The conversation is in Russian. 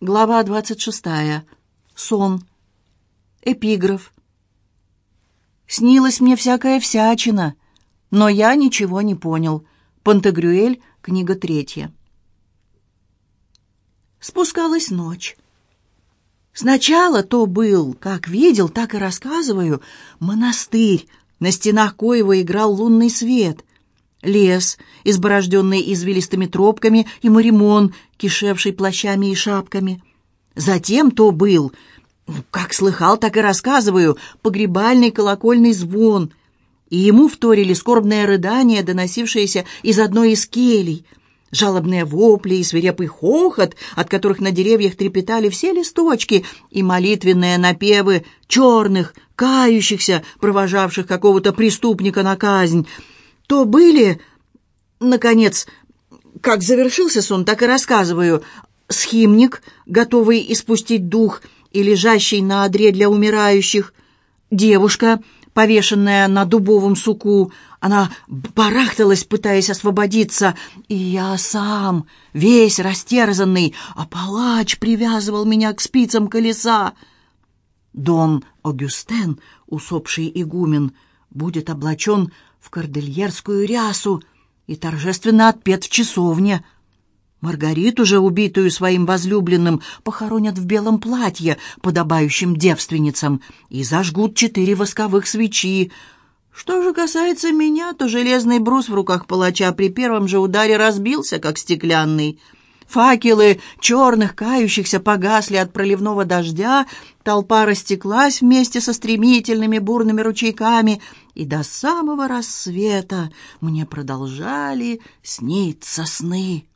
Глава 26. Сон. Эпиграф. «Снилась мне всякая всячина, но я ничего не понял». Пантагрюэль, книга 3. Спускалась ночь. Сначала то был, как видел, так и рассказываю, монастырь, на стенах коего играл лунный свет, лес, изборожденный извилистыми тропками, и моремон, кишевший плащами и шапками. Затем то был, как слыхал, так и рассказываю, погребальный колокольный звон, и ему вторили скорбное рыдание, доносившееся из одной из келий, жалобные вопли и свирепый хохот, от которых на деревьях трепетали все листочки, и молитвенные напевы черных, кающихся, провожавших какого-то преступника на казнь. То были, наконец, как завершился сон, так и рассказываю, схимник, готовый испустить дух и лежащий на одре для умирающих, девушка, повешенная на дубовом суку. Она барахталась, пытаясь освободиться, и я сам, весь растерзанный, а палач привязывал меня к спицам колеса. Дон Огюстен, усопший игумен, будет облачен в кордильерскую рясу и торжественно отпет в часовне. Маргариту же, убитую своим возлюбленным, похоронят в белом платье, подобающем девственницам, и зажгут 4 восковых свечи. Что же касается меня, то железный брус в руках палача при первом же ударе разбился, как стеклянный. Факелы черных кающихся погасли от проливного дождя, толпа растеклась вместе со стремительными бурными ручейками, и до самого рассвета мне продолжали сниться сны.